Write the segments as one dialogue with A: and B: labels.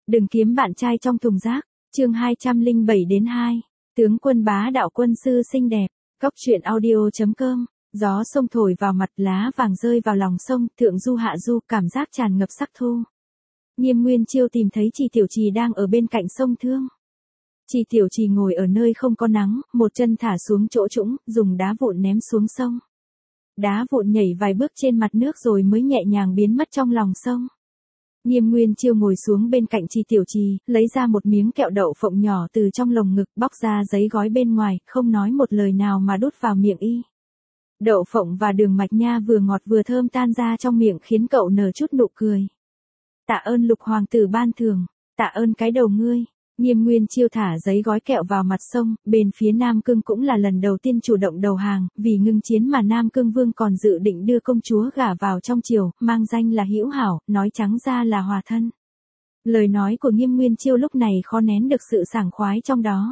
A: Đừng kiếm bạn trai trong thùng rác. Chương 207-2. Tướng quân bá đạo quân sư xinh đẹp. Cốc truyện audio.com. Gió sông thổi vào mặt, lá vàng rơi vào lòng sông, thượng du hạ du, cảm giác tràn ngập sắc thu. Nghiêm Nguyên Chiêu tìm thấy Trì Tiểu Trì đang ở bên cạnh sông Thương. Trì Tiểu Trì ngồi ở nơi không có nắng, một chân thả xuống chỗ trũng, dùng đá vụn ném xuống sông. Đá vụn nhảy vài bước trên mặt nước rồi mới nhẹ nhàng biến mất trong lòng sông. Nghiêm Nguyên Chiêu ngồi xuống bên cạnh Trì Tiểu Trì, lấy ra một miếng kẹo đậu phộng nhỏ từ trong lồng ngực, bóc ra giấy gói bên ngoài, không nói một lời nào mà đút vào miệng y. Đậu phộng và đường mạch nha vừa ngọt vừa thơm tan ra trong miệng khiến cậu nở chút nụ cười. Tạ ơn Lục hoàng tử ban thưởng, tạ ơn cái đầu ngươi. Nghiêm Nguyên Chiêu thả giấy gói kẹo vào mặt sông, bên phía Nam Cương cũng là lần đầu tiên chủ động đầu hàng, vì ngưng chiến mà Nam Cương Vương còn dự định đưa công chúa gả vào trong triều, mang danh là Hữu Hảo, nói trắng ra là hòa thân. Lời nói của Nghiêm Nguyên Chiêu lúc này khó nén được sự sảng khoái trong đó.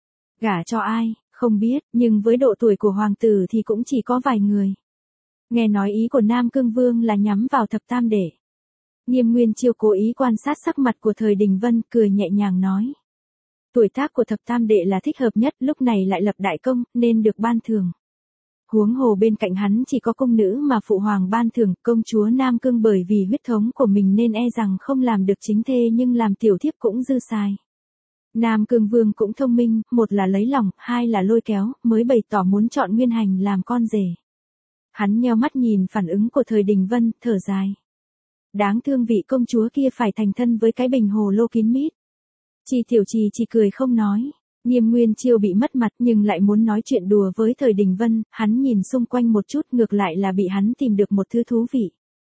A: Gả cho ai, không biết, nhưng với độ tuổi của hoàng tử thì cũng chỉ có vài người. Nghe nói ý của Nam Cương Vương là nhắm vào thập tam đệ. Nghiêm Nguyên Chiêu cố ý quan sát sắc mặt của Thời Đình Vân, cười nhẹ nhàng nói. Tuổi tác của thập tam đệ là thích hợp nhất, lúc này lại lập đại công, nên được ban thưởng. Huống hồ bên cạnh hắn chỉ có công nữ mà phụ hoàng ban thưởng, công chúa Nam Cương bởi vì huyết thống của mình nên e rằng không làm được chính thê nhưng làm tiểu thiếp cũng dư xài. Nam Cương Vương cũng thông minh, một là lấy lòng, hai là lôi kéo, mới bày tỏ muốn chọn Nguyên Hành làm con rể. Hắn nheo mắt nhìn phản ứng của Thời Đình Vân, thở dài. Đáng thương vị công chúa kia phải thành thân với cái bình hồ lô kín mít. Trì Tiểu Trì chỉ cười không nói. Nghiêm Nguyên Chiêu bị mất mặt nhưng lại muốn nói chuyện đùa với Thời Đình Vân, hắn nhìn xung quanh một chút, ngược lại là bị hắn tìm được một thứ thú vị.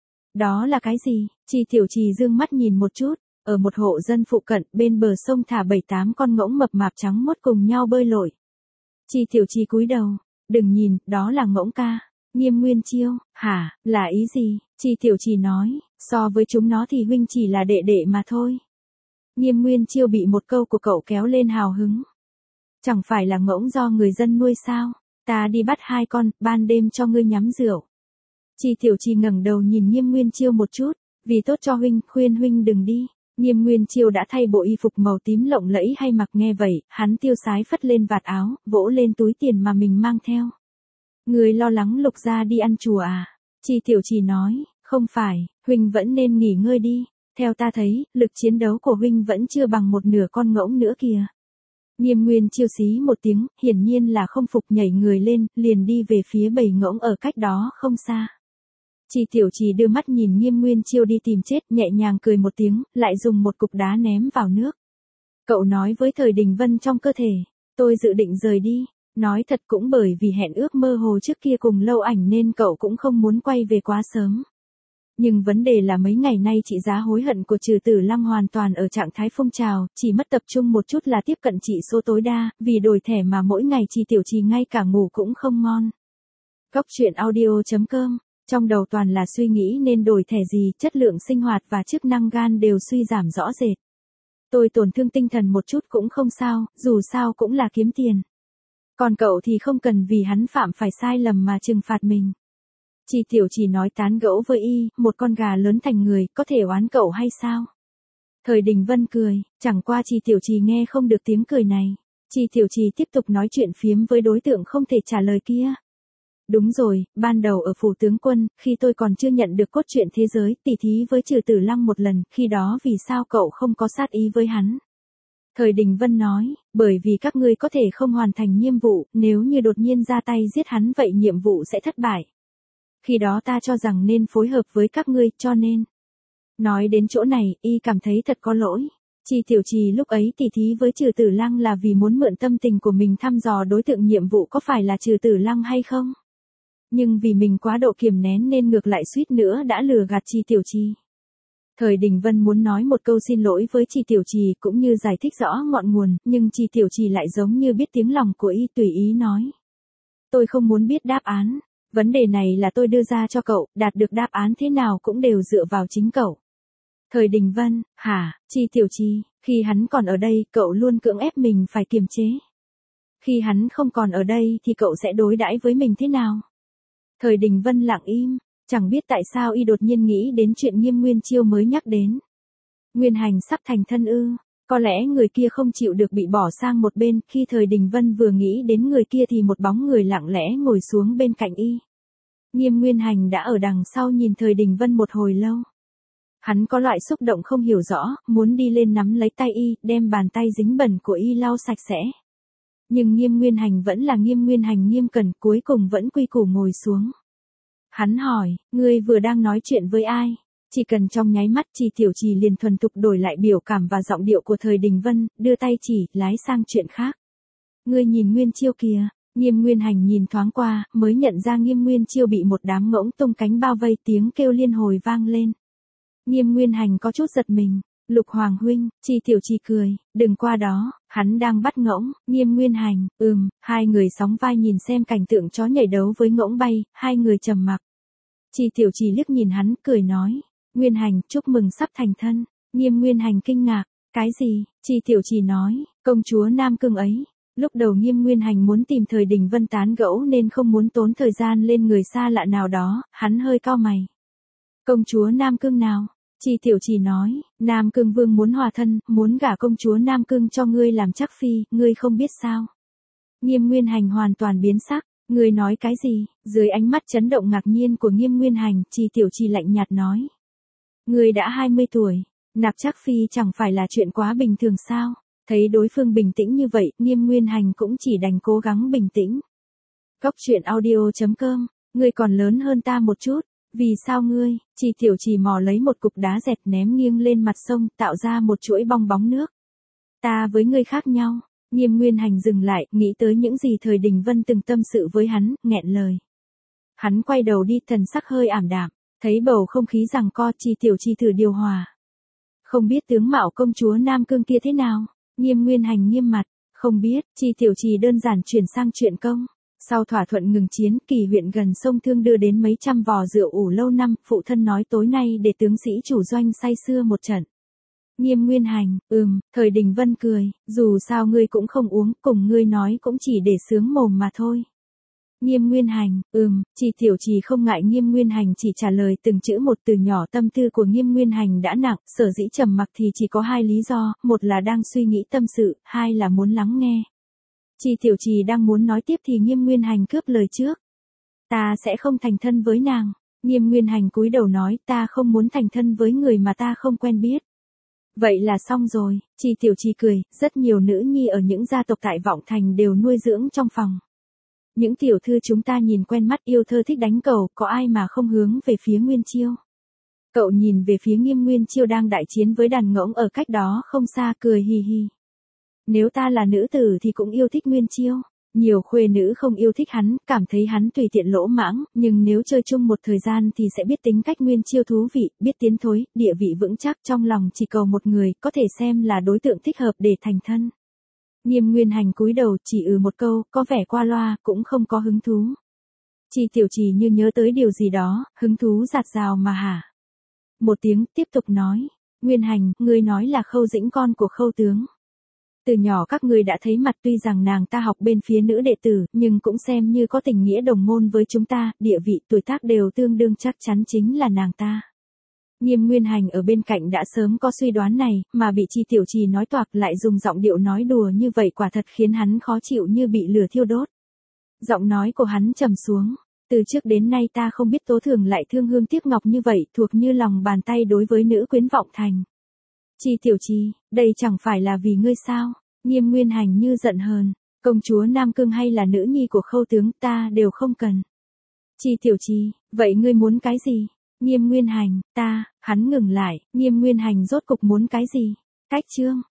A: Đó là cái gì? Trì Tiểu Trì dương mắt nhìn một chút, ở một hộ dân phụ cận, bên bờ sông thả 7-8 con ngỗng mập mạp trắng muốt cùng nhau bơi lội. Trì Tiểu Trì cúi đầu, đừng nhìn, đó là ngỗng ca. Nghiêm Nguyên Chiêu, hả, là ý gì? Trì Tiểu Trì nói, so với chúng nó thì huynh chỉ là đệ đệ mà thôi. Nghiêm Nguyên Chiêu bị một câu của cậu kéo lên hào hứng. Chẳng phải là ngỗng do người dân nuôi sao? Ta đi bắt 2 con, ban đêm cho ngươi nhắm rượu. Trì Tiểu Trì ngẩng đầu nhìn Nghiêm Nguyên Chiêu một chút, vì tốt cho huynh, khuyên huynh đừng đi. Nghiêm Nguyên Chiêu đã thay bộ y phục màu tím lộng lẫy hay mặc, nghe vậy, hắn tiêu sái phất lên vạt áo, vỗ lên túi tiền mà mình mang theo. Ngươi lo lắng Lục gia đi ăn chùa à? Trì Tiểu Trì nói, không phải, huynh vẫn nên nghỉ ngơi đi. Theo ta thấy, lực chiến đấu của huynh vẫn chưa bằng một nửa con ngỗng nữa kìa. Nghiêm Nguyên Chiêu xí một tiếng, hiển nhiên là không phục, nhảy người lên, liền đi về phía bầy ngỗng ở cách đó không xa. Trì Tiểu Trì đưa mắt nhìn Nghiêm Nguyên Chiêu đi tìm chết, nhẹ nhàng cười một tiếng, lại dùng một cục đá ném vào nước. Cậu nói với Thời Đình Vân trong cơ thể, tôi dự định rời đi. Nói thật cũng bởi vì hẹn ước mơ hồ trước kia cùng Lâu Ảnh nên cậu cũng không muốn quay về quá sớm. Nhưng vấn đề là mấy ngày nay trị giá hối hận của Trừ Tử Lăng hoàn toàn ở trạng thái phong trào, chỉ mất tập trung một chút là tiếp cận trị số tối đa, vì đổi thẻ mà mỗi ngày Trì Tiểu Trì ngay cả ngủ cũng không ngon. Cốc truyện audio.com, trong đầu toàn là suy nghĩ nên đổi thẻ gì, chất lượng sinh hoạt và chức năng gan đều suy giảm rõ rệt. Tôi tổn thương tinh thần một chút cũng không sao, dù sao cũng là kiếm tiền. Còn cậu thì không cần vì hắn phạm phải sai lầm mà trừng phạt mình. Trì Tiểu Trì nói tán gẫu với y, một con gà lớn thành người, có thể oán cậu hay sao? Thời Đình Vân cười, chẳng qua Trì Tiểu Trì nghe không được tiếng cười này. Trì Tiểu Trì tiếp tục nói chuyện phiếm với đối tượng không thể trả lời kia. Đúng rồi, ban đầu ở phủ tướng quân, khi tôi còn chưa nhận được cốt truyện thế giới, tỉ thí với Trừ Tử Lăng một lần, khi đó vì sao cậu không có sát ý với hắn? Thời Đình Vân nói, bởi vì các ngươi có thể không hoàn thành nhiệm vụ, nếu như đột nhiên ra tay giết hắn vậy nhiệm vụ sẽ thất bại. Khi đó ta cho rằng nên phối hợp với các ngươi, cho nên. Nói đến chỗ này, y cảm thấy thật có lỗi. Trì Tiểu Trì lúc ấy tỉ thí với Trừ Tử Lăng là vì muốn mượn tâm tình của mình thăm dò đối tượng nhiệm vụ có phải là Trừ Tử Lăng hay không. Nhưng vì mình quá độ kiềm nén nên ngược lại suýt nữa đã lừa gạt Trì Tiểu Trì. Thời Đình Vân muốn nói một câu xin lỗi với Trì Tiểu Trì cũng như giải thích rõ ngọn nguồn, nhưng Trì Tiểu Trì lại giống như biết tiếng lòng của y, tùy ý nói. Tôi không muốn biết đáp án. Vấn đề này là tôi đưa ra cho cậu, đạt được đáp án thế nào cũng đều dựa vào chính cậu. Thời Đình Vân, hả, Trì Tiểu Trì, khi hắn còn ở đây, cậu luôn cưỡng ép mình phải kiềm chế. Khi hắn không còn ở đây thì cậu sẽ đối đãi với mình thế nào? Thời Đình Vân lặng im, chẳng biết tại sao y đột nhiên nghĩ đến chuyện Nghiêm Nguyên Chiêu mới nhắc đến. Nguyên Hành sắp thành thân ư? Có lẽ người kia không chịu được bị bỏ sang một bên, khi Thời Đình Vân vừa nghĩ đến người kia thì một bóng người lặng lẽ ngồi xuống bên cạnh y. Nghiêm Nguyên Hành đã ở đằng sau nhìn Thời Đình Vân một hồi lâu. Hắn có loại xúc động không hiểu rõ, muốn đi lên nắm lấy tay y, đem bàn tay dính bẩn của y lau sạch sẽ. Nhưng Nghiêm Nguyên Hành vẫn là Nghiêm Nguyên Hành nghiêm cẩn, cuối cùng vẫn quy củ ngồi xuống. Hắn hỏi, ngươi vừa đang nói chuyện với ai? Chỉ cần trong nháy mắt Trì Tiểu Trì liền thuần thục đổi lại biểu cảm và giọng điệu của Thời Đình Vân, đưa tay chỉ, lái sang chuyện khác. Ngươi nhìn Nguyên Chiêu kìa. Nghiêm Nguyên Hành nhìn thoáng qua, mới nhận ra Nghiêm Nguyên Chiêu bị một đám ngỗng tung cánh bao vây, tiếng kêu liên hồi vang lên. Nghiêm Nguyên Hành có chút giật mình. Lục Hoàng huynh, Trì Tiểu Trì cười, đừng qua đó, hắn đang bắt ngỗng. Nghiêm Nguyên Hành, hai người sóng vai nhìn xem cảnh tượng chó nhảy đấu với ngỗng bay, hai người trầm mặc. Trì Tiểu Trì liếc nhìn hắn, cười nói, Nguyên Hành, chúc mừng sắp thành thân. Nghiêm Nguyên Hành kinh ngạc, cái gì? Trì Tiểu Trì nói, công chúa Nam Cương ấy. Lúc đầu Nghiêm Nguyên Hành muốn tìm Thời Đình Vân tán gẫu nên không muốn tốn thời gian lên người xa lạ nào đó, hắn hơi cau mày. Công chúa Nam Cương nào? Trì Tiểu Trì nói, Nam Cương Vương muốn hòa thân, muốn gả công chúa Nam Cương cho ngươi làm chắc phi, ngươi không biết sao? Nghiêm Nguyên Hành hoàn toàn biến sắc, ngươi nói cái gì? Dưới ánh mắt chấn động ngạc nhiên của Nghiêm Nguyên Hành, Trì Tiểu Trì lạnh nhạt nói. Ngươi đã 20 tuổi, nạp chắc phi chẳng phải là chuyện quá bình thường sao? Thấy đối phương bình tĩnh như vậy, Nghiêm Nguyên Hành cũng chỉ đành cố gắng bình tĩnh. Cốc truyện audio.com, ngươi còn lớn hơn ta một chút. Vì sao ngươi? Trì Tiểu Trì mò lấy một cục đá dẹt ném nghiêng lên mặt sông, tạo ra một chuỗi bong bóng nước. Ta với ngươi khác nhau. Nghiêm Nguyên Hành dừng lại, nghĩ tới những gì Thời Đình Vân từng tâm sự với hắn, nghẹn lời. Hắn quay đầu đi, thần sắc hơi ảm đạm, thấy bầu không khí giằng co, Trì Tiểu Trì thử điều hòa. Không biết tướng mạo công chúa Nam Cương kia thế nào? Nghiêm Nguyên Hành nghiêm mặt, không biết. Trì Tiểu Trì đơn giản chuyển sang chuyện công. Sau thỏa thuận ngừng chiến, Kỳ huyện gần sông Thương đưa đến mấy trăm vò rượu ủ lâu năm, phụ thân nói tối nay để tướng sĩ chủ doanh say sưa một trận. Nghiêm Nguyên Hành, Thời Đình Vân cười, dù sao ngươi cũng không uống, cùng ngươi nói cũng chỉ để sướng mồm mà thôi. Nghiêm Nguyên Hành, Trì Tiểu Trì không ngại Nghiêm Nguyên Hành chỉ trả lời từng chữ một từ nhỏ, tâm tư của Nghiêm Nguyên Hành đã nặng, sở dĩ trầm mặc thì chỉ có hai lý do, một là đang suy nghĩ tâm sự, hai là muốn lắng nghe. Trì Tiểu Trì đang muốn nói tiếp thì Nghiêm Nguyên Hành cướp lời trước. Ta sẽ không thành thân với nàng. Nghiêm Nguyên Hành cúi đầu nói, ta không muốn thành thân với người mà ta không quen biết. Vậy là xong rồi. Trì Tiểu Trì cười, rất nhiều nữ nhi ở những gia tộc tại Vọng Thành đều nuôi dưỡng trong phòng. Những tiểu thư chúng ta nhìn quen mắt, yêu thơ thích đánh cầu, có ai mà không hướng về phía Nguyên Chiêu. Cậu nhìn về phía Nghiêm Nguyên Chiêu đang đại chiến với đàn ngỗng ở cách đó không xa, cười hì hì. Nếu ta là nữ tử thì cũng yêu thích Nguyên Chiêu. Nhiều khuê nữ không yêu thích hắn, cảm thấy hắn tùy tiện lỗ mãng, nhưng nếu chơi chung một thời gian thì sẽ biết tính cách Nguyên Chiêu thú vị, biết tiến thối, địa vị vững chắc, trong lòng chỉ cầu một người, có thể xem là đối tượng thích hợp để thành thân. Nghiêm Nguyên Hành cúi đầu, chỉ một câu, có vẻ qua loa, cũng không có hứng thú. Trì Tiểu Trì như nhớ tới điều gì đó, hứng thú dạt dào mà hả. Một tiếng, tiếp tục nói, Nguyên Hành, ngươi nói là Khâu Dĩnh con của Khâu tướng. Từ nhỏ các ngươi đã thấy mặt, tuy rằng nàng ta học bên phía nữ đệ tử, nhưng cũng xem như có tình nghĩa đồng môn với chúng ta, địa vị tuổi tác đều tương đương, chắc chắn chính là nàng ta. Nghiêm Nguyên Hành ở bên cạnh đã sớm có suy đoán này, mà bị Trì Tiểu Trì nói toạc lại dùng giọng điệu nói đùa như vậy quả thật khiến hắn khó chịu như bị lửa thiêu đốt. Giọng nói của hắn trầm xuống, từ trước đến nay ta không biết Tố Thường lại thương hương tiếc ngọc như vậy, thuộc như lòng bàn tay đối với nữ quyến Vọng Thành. Trì Tiểu Trì, đây chẳng phải là vì ngươi sao? Nghiêm Nguyên Hành như giận hờn, công chúa Nam Cương hay là nữ nhi của Khâu tướng ta đều không cần. Trì Tiểu Trì, vậy ngươi muốn cái gì? Nghiêm Nguyên Hành, hắn ngừng lại, Nghiêm Nguyên Hành rốt cục muốn cái gì? Cách chương.